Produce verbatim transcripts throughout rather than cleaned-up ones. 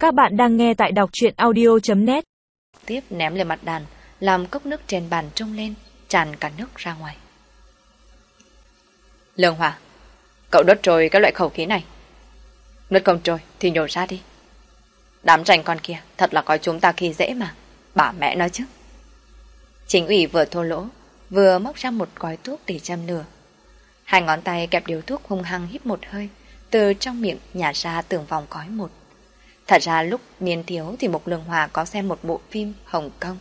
Các bạn đang nghe tại đọc truyện audio chấm net. Tiếp ném lên mặt đàn, làm cốc nước trên bàn trông lên, tràn cả nước ra ngoài. Lương Hòa, cậu đốt trôi cái loại khẩu khí này. Nước không trôi thì nhổ ra đi. Đám rành con kia thật là coi chúng ta khi dễ mà. Bà mẹ nói chứ. Chính ủy vừa thô lỗ, vừa móc ra một gói thuốc để châm lửa. Hai ngón tay kẹp điếu thuốc hung hăng hít một hơi, từ trong miệng nhả ra từng vòng khói một. Thật ra lúc niên thiếu thì Mục Lương Hòa có xem một bộ phim Hồng Kông.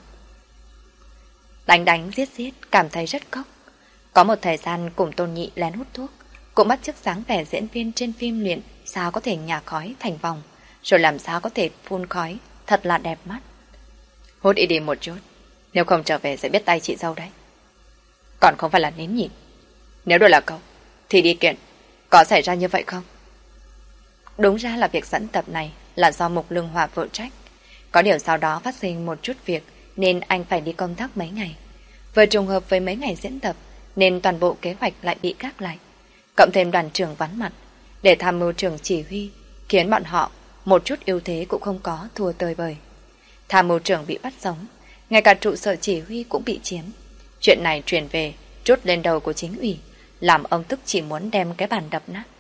Đánh đánh giết giết cảm thấy rất cốc. Có một thời gian cùng Tôn Nhị lén hút thuốc, cũng bắt chước dáng vẻ diễn viên trên phim luyện sao có thể nhả khói thành vòng, rồi làm sao có thể phun khói, thật là đẹp mắt. Hút ít đi một chút, nếu không trở về sẽ biết tay chị dâu đấy. Còn không phải là nín nhịn. Nếu đổi là cậu, thì đi kiện. Có xảy ra như vậy không? Đúng ra là việc dẫn tập này là do Mục Lương Hòa phụ trách. Có điều sau đó phát sinh một chút việc nên anh phải đi công tác mấy ngày. Vừa trùng hợp với mấy ngày diễn tập nên toàn bộ kế hoạch lại bị gác lại. Cộng thêm đoàn trưởng vắng mặt để tham mưu trưởng chỉ huy, khiến bọn họ một chút ưu thế cũng không có, thua tơi bời. Tham mưu trưởng bị bắt sống, ngay cả trụ sở chỉ huy cũng bị chiếm. Chuyện này truyền về, trút lên đầu của chính ủy, làm ông tức chỉ muốn đem cái bàn đập nát.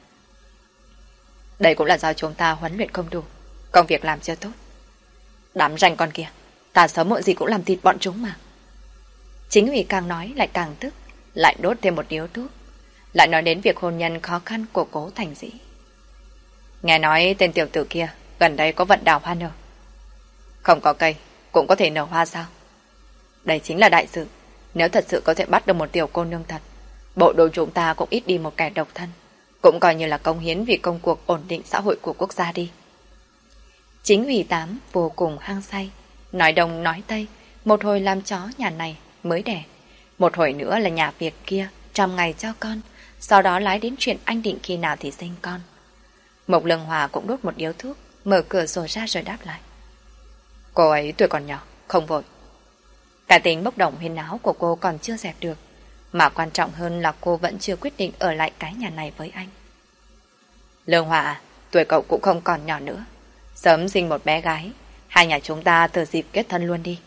Đây cũng là do chúng ta huấn luyện không đủ, công việc làm chưa tốt. Đám ranh con kia, ta sớm muộn gì cũng làm thịt bọn chúng mà. Chính ủy càng nói lại càng tức, lại đốt thêm một điếu thuốc, lại nói đến việc hôn nhân khó khăn của Cố Thành Dĩ. Nghe nói tên tiểu tử kia gần đây có vận đào hoa nở. Không có cây cũng có thể nở hoa sao? Đây chính là đại sự. Nếu thật sự có thể bắt được một tiểu cô nương thật, bộ đội chúng ta cũng ít đi một kẻ độc thân, cũng coi như là công hiến vì công cuộc ổn định xã hội của quốc gia đi. Chính ủy tám vô cùng hăng say, nói đông nói tây, một hồi làm chó nhà này mới đẻ, một hồi nữa là nhà việc kia trăm ngày cho con, sau đó lái đến chuyện anh định khi nào thì sinh con. Mộc Lương Hòa cũng đốt một điếu thuốc, mở cửa sổ ra rồi đáp lại. Cô ấy tuổi còn nhỏ, không vội. Cả tính bốc đồng huyên náo của cô còn chưa dẹp được, mà quan trọng hơn là cô vẫn chưa quyết định ở lại cái nhà này với anh. Lương Hòa à, tuổi cậu cũng không còn nhỏ nữa, sớm sinh một bé gái, hai nhà chúng ta thừa dịp kết thân luôn đi.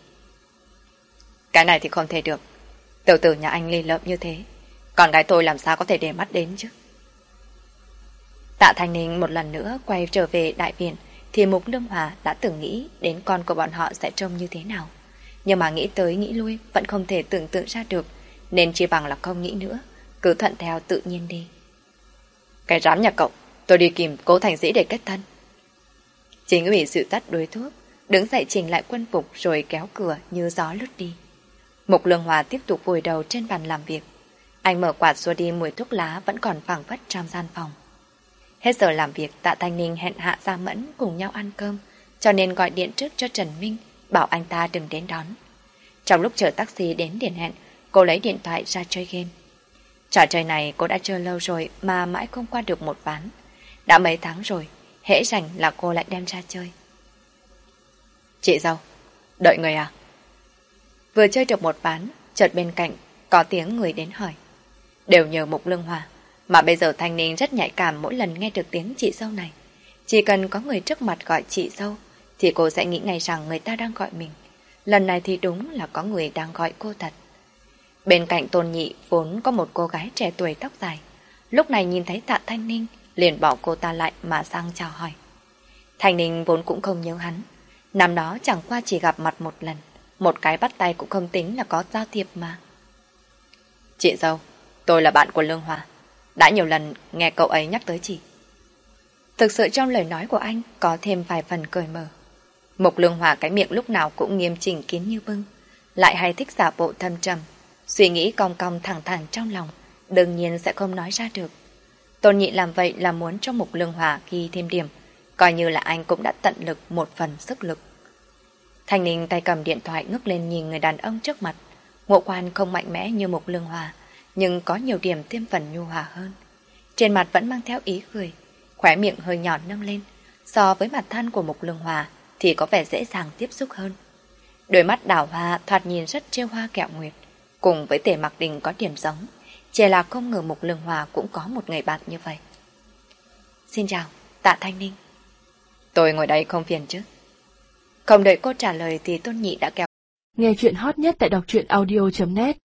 Cái này thì không thể được, tiểu tử nhà anh lì lợm như thế, con gái tôi làm sao có thể để mắt đến chứ. Tạ Thanh Ninh một lần nữa quay trở về đại viện thì Mục Lương Hòa đã từng nghĩ đến con của bọn họ sẽ trông như thế nào. Nhưng mà nghĩ tới nghĩ lui vẫn không thể tưởng tượng ra được, nên chỉ bằng là không nghĩ nữa, cứ thuận theo tự nhiên đi. Cái rám nhà cậu, tôi đi kìm Cố Thành Dĩ để kết thân. Chính ủy sự tắt đuôi thuốc, đứng dậy chỉnh lại quân phục rồi kéo cửa như gió lướt đi. Mục Lương Hòa tiếp tục vùi đầu trên bàn làm việc. Anh mở quạt xua đi mùi thuốc lá vẫn còn phảng phất trong gian phòng. Hết giờ làm việc, Tạ Thanh Ninh hẹn Hạ Gia Mẫn cùng nhau ăn cơm, cho nên gọi điện trước cho Trần Minh, bảo anh ta đừng đến đón. Trong lúc chờ taxi đến điểm hẹn, cô lấy điện thoại ra chơi game. Trò chơi này cô đã chơi lâu rồi mà mãi không qua được một ván. Đã mấy tháng rồi, hễ rảnh là cô lại đem ra chơi. Chị dâu, đợi người à? Vừa chơi được một ván, chợt bên cạnh có tiếng người đến hỏi. Đều nhờ Mục Lương Hòa, mà bây giờ Thanh Ninh rất nhạy cảm mỗi lần nghe được tiếng chị dâu này. Chỉ cần có người trước mặt gọi chị dâu thì cô sẽ nghĩ ngay rằng người ta đang gọi mình. Lần này thì đúng là có người đang gọi cô thật. Bên cạnh Tôn Nhị vốn có một cô gái trẻ tuổi tóc dài. Lúc này nhìn thấy Tạ Thanh Ninh liền bỏ cô ta lại mà sang chào hỏi. Thanh Ninh vốn cũng không nhớ hắn. Năm đó chẳng qua chỉ gặp mặt một lần, một cái bắt tay cũng không tính là có giao thiệp mà. Chị dâu, tôi là bạn của Lương Hòa, đã nhiều lần nghe cậu ấy nhắc tới chị. Thực sự trong lời nói của anh có thêm vài phần cười mờ. Mục Lương Hòa cái miệng lúc nào cũng nghiêm chỉnh kín như bưng, lại hay thích giả bộ thâm trầm, suy nghĩ cong cong thẳng thẳng trong lòng, đương nhiên sẽ không nói ra được. Tôn Nhị làm vậy là muốn cho Mục Lương Hòa ghi thêm điểm, coi như là anh cũng đã tận lực một phần sức lực. Thanh Ninh tay cầm điện thoại ngước lên nhìn người đàn ông trước mặt, ngũ quan không mạnh mẽ như Mục Lương Hòa, nhưng có nhiều điểm thêm phần nhu hòa hơn. Trên mặt vẫn mang theo ý cười, khóe miệng hơi nhỏ nâng lên, so với mặt than của Mục Lương Hòa thì có vẻ dễ dàng tiếp xúc hơn. Đôi mắt đảo hoa thoạt nhìn rất trêu hoa kẹo nguyệt, cùng với Tề Mặc Đình có điểm giống, chỉ là không ngờ Mục Lương Hòa cũng có một người bạn như vậy. Xin chào, Tạ Thanh Ninh. Tôi ngồi đây không phiền chứ? Không đợi cô trả lời thì Tôn Nhị đã kéo. Nghe chuyện hot nhất tại đọc truyện audio chấm net